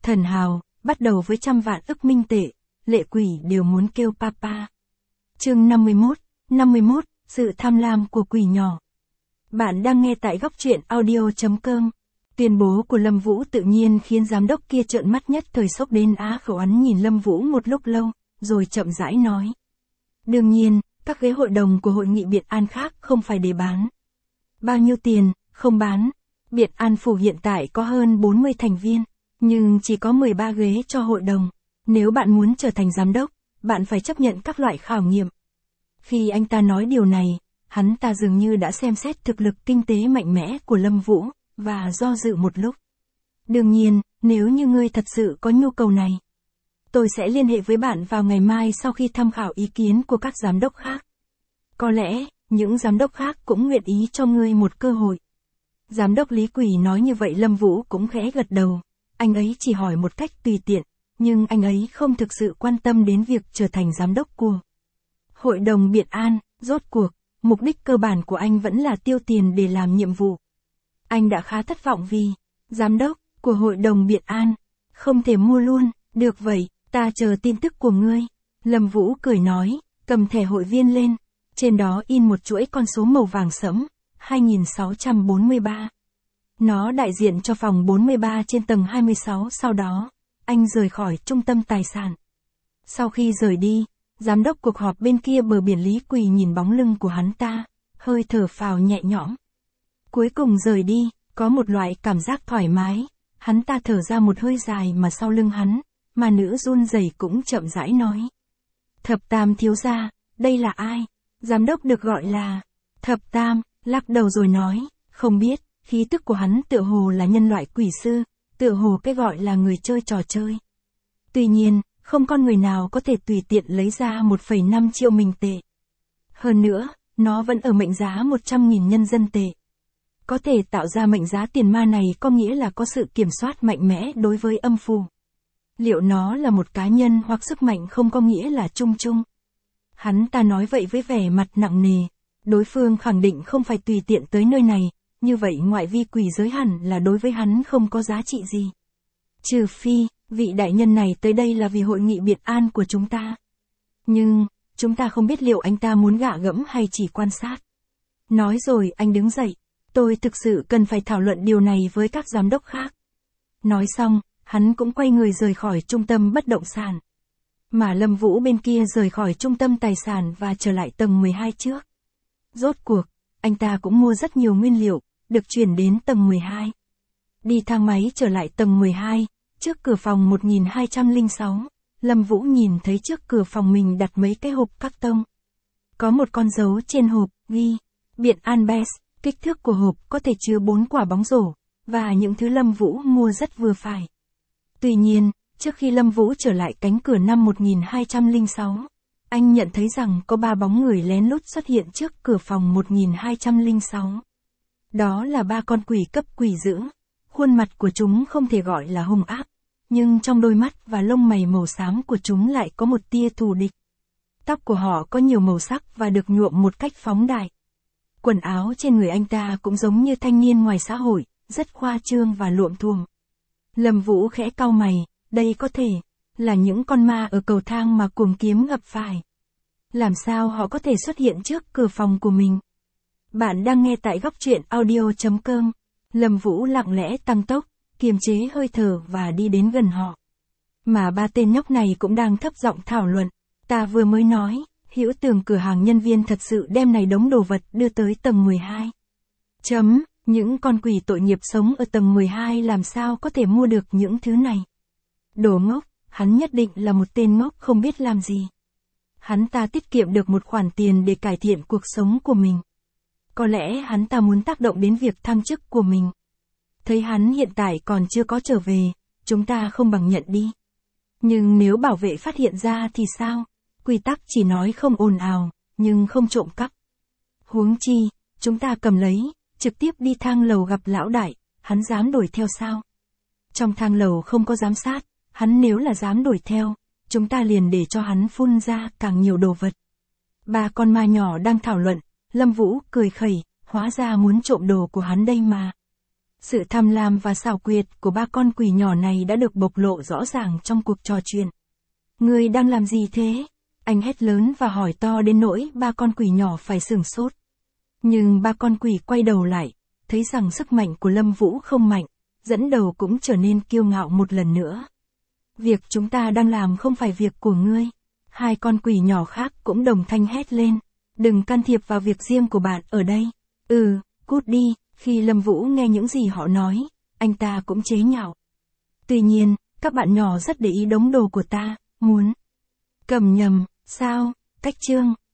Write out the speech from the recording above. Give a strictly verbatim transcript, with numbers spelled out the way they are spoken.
Thần hào, bắt đầu với trăm vạn ức minh tệ, lệ quỷ đều muốn kêu papa. Chương năm mươi mốt, năm mươi mốt, sự tham lam của quỷ nhỏ. Bạn đang nghe tại góc truyện audio chấm com. Tuyên bố của Lâm Vũ tự nhiên khiến giám đốc kia trợn mắt nhất thời sốc đến á khẩu, hắn nhìn Lâm Vũ một lúc lâu, rồi chậm rãi nói. Đương nhiên, các ghế hội đồng của hội nghị Biệt An khác không phải để bán. Bao nhiêu tiền, không bán. Biệt An phủ hiện tại có hơn bốn mươi thành viên, nhưng chỉ có mười ba ghế cho hội đồng. Nếu bạn muốn trở thành giám đốc, bạn phải chấp nhận các loại khảo nghiệm. Khi anh ta nói điều này, hắn ta dường như đã xem xét thực lực kinh tế mạnh mẽ của Lâm Vũ, và do dự một lúc. Đương nhiên, nếu như ngươi thật sự có nhu cầu này, tôi sẽ liên hệ với bạn vào ngày mai sau khi tham khảo ý kiến của các giám đốc khác. Có lẽ, những giám đốc khác cũng nguyện ý cho ngươi một cơ hội. Giám đốc Lý Quỷ nói như vậy, Lâm Vũ cũng khẽ gật đầu. Anh ấy chỉ hỏi một cách tùy tiện, nhưng anh ấy không thực sự quan tâm đến việc trở thành giám đốc của Hội đồng Biệt An. Rốt cuộc, mục đích cơ bản của anh vẫn là tiêu tiền để làm nhiệm vụ. Anh đã khá thất vọng vì giám đốc của Hội đồng Biệt An không thể mua luôn. Được vậy, ta chờ tin tức của ngươi. Lâm Vũ cười nói, cầm thẻ hội viên lên. Trên đó in một chuỗi con số màu vàng sẫm, hai nghìn sáu trăm bốn mươi ba. Nó đại diện cho phòng bốn mươi ba trên tầng hai mươi sáu. Sau đó, anh rời khỏi trung tâm tài sản. Sau khi rời đi, giám đốc cuộc họp bên kia bờ biển Lý Quỳ nhìn bóng lưng của hắn ta, hơi thở phào nhẹ nhõm. Cuối cùng rời đi, có một loại cảm giác thoải mái. Hắn ta thở ra một hơi dài mà sau lưng hắn, mà nữ run rẩy cũng chậm rãi nói. Thập Tam thiếu gia, đây là ai? Giám đốc được gọi là Thập Tam, lắc đầu rồi nói, không biết. Khí tức của hắn tựa hồ là nhân loại quỷ sư, tựa hồ cái gọi là người chơi trò chơi. Tuy nhiên, không con người nào có thể tùy tiện lấy ra một phẩy năm triệu minh tệ. Hơn nữa, nó vẫn ở mệnh giá một trăm nghìn nhân dân tệ. Có thể tạo ra mệnh giá tiền ma này có nghĩa là có sự kiểm soát mạnh mẽ đối với âm phù. Liệu nó là một cá nhân hoặc sức mạnh không có nghĩa là chung chung? Hắn ta nói vậy với vẻ mặt nặng nề. Đối phương khẳng định không phải tùy tiện tới nơi này. Như vậy ngoại vi quỷ giới hẳn là đối với hắn không có giá trị gì. Trừ phi, vị đại nhân này tới đây là vì hội nghị Biệt An của chúng ta. Nhưng, chúng ta không biết liệu anh ta muốn gạ gẫm hay chỉ quan sát. Nói rồi anh đứng dậy. Tôi thực sự cần phải thảo luận điều này với các giám đốc khác. Nói xong, hắn cũng quay người rời khỏi trung tâm bất động sản. Mà Lâm Vũ bên kia rời khỏi trung tâm tài sản và trở lại tầng mười hai trước. Rốt cuộc, anh ta cũng mua rất nhiều nguyên liệu, được chuyển đến tầng mười hai. Đi thang máy trở lại tầng mười hai, trước cửa phòng một nghìn hai trăm lẻ sáu, Lâm Vũ nhìn thấy trước cửa phòng mình đặt mấy cái hộp các tông. Có một con dấu trên hộp, ghi, Biệt An Best, kích thước của hộp có thể chứa bốn quả bóng rổ, và những thứ Lâm Vũ mua rất vừa phải. Tuy nhiên, trước khi Lâm Vũ trở lại cánh cửa năm một nghìn hai trăm lẻ sáu, anh nhận thấy rằng có ba bóng người lén lút xuất hiện trước cửa phòng một nghìn hai trăm lẻ sáu. Đó là ba con quỷ cấp quỷ dữ. Khuôn mặt của chúng không thể gọi là hung ác, nhưng trong đôi mắt và lông mày màu xám của chúng lại có một tia thù địch. Tóc của họ có nhiều màu sắc và được nhuộm một cách phóng đại. Quần áo trên người anh ta cũng giống như thanh niên ngoài xã hội, rất khoa trương và luộm thuộm. Lâm Vũ khẽ cau mày, đây có thể là những con ma ở cầu thang mà Cuồng Kiếm gặp phải. Làm sao họ có thể xuất hiện trước cửa phòng của mình? Bạn đang nghe tại góc truyện audio chấm com. Lâm Vũ lặng lẽ tăng tốc, kiềm chế hơi thở và đi đến gần họ. Mà ba tên nhóc này cũng đang thấp giọng thảo luận. Ta vừa mới nói, hữu tưởng cửa hàng nhân viên thật sự đem này đống đồ vật đưa tới tầng mười hai. Chấm, những con quỷ tội nghiệp sống ở tầng mười hai làm sao có thể mua được những thứ này? Đồ ngốc, hắn nhất định là một tên ngốc không biết làm gì. Hắn ta tiết kiệm được một khoản tiền để cải thiện cuộc sống của mình. Có lẽ hắn ta muốn tác động đến việc thăng chức của mình. Thấy hắn hiện tại còn chưa có trở về, chúng ta không bằng nhận đi. Nhưng nếu bảo vệ phát hiện ra thì sao? Quy tắc chỉ nói không ồn ào, nhưng không trộm cắp. Huống chi, chúng ta cầm lấy, trực tiếp đi thang lầu gặp lão đại, hắn dám đuổi theo sao? Trong thang lầu không có giám sát, hắn nếu là dám đuổi theo, chúng ta liền để cho hắn phun ra càng nhiều đồ vật. Ba con ma nhỏ đang thảo luận. Lâm Vũ cười khẩy, hóa ra muốn trộm đồ của hắn đây mà. Sự tham lam và xảo quyệt của ba con quỷ nhỏ này đã được bộc lộ rõ ràng trong cuộc trò chuyện. Ngươi đang làm gì thế? Anh hét lớn và hỏi to đến nỗi ba con quỷ nhỏ phải sửng sốt. Nhưng ba con quỷ quay đầu lại, thấy rằng sức mạnh của Lâm Vũ không mạnh, dẫn đầu cũng trở nên kiêu ngạo một lần nữa. Việc chúng ta đang làm không phải việc của ngươi. Hai con quỷ nhỏ khác cũng đồng thanh hét lên. Đừng can thiệp vào việc riêng của bạn ở đây. Ừ, cút đi. Khi Lâm Vũ nghe những gì họ nói, anh ta cũng chế nhạo. Tuy nhiên, các bạn nhỏ rất để ý đống đồ của ta, muốn cầm nhầm, sao, cách chương.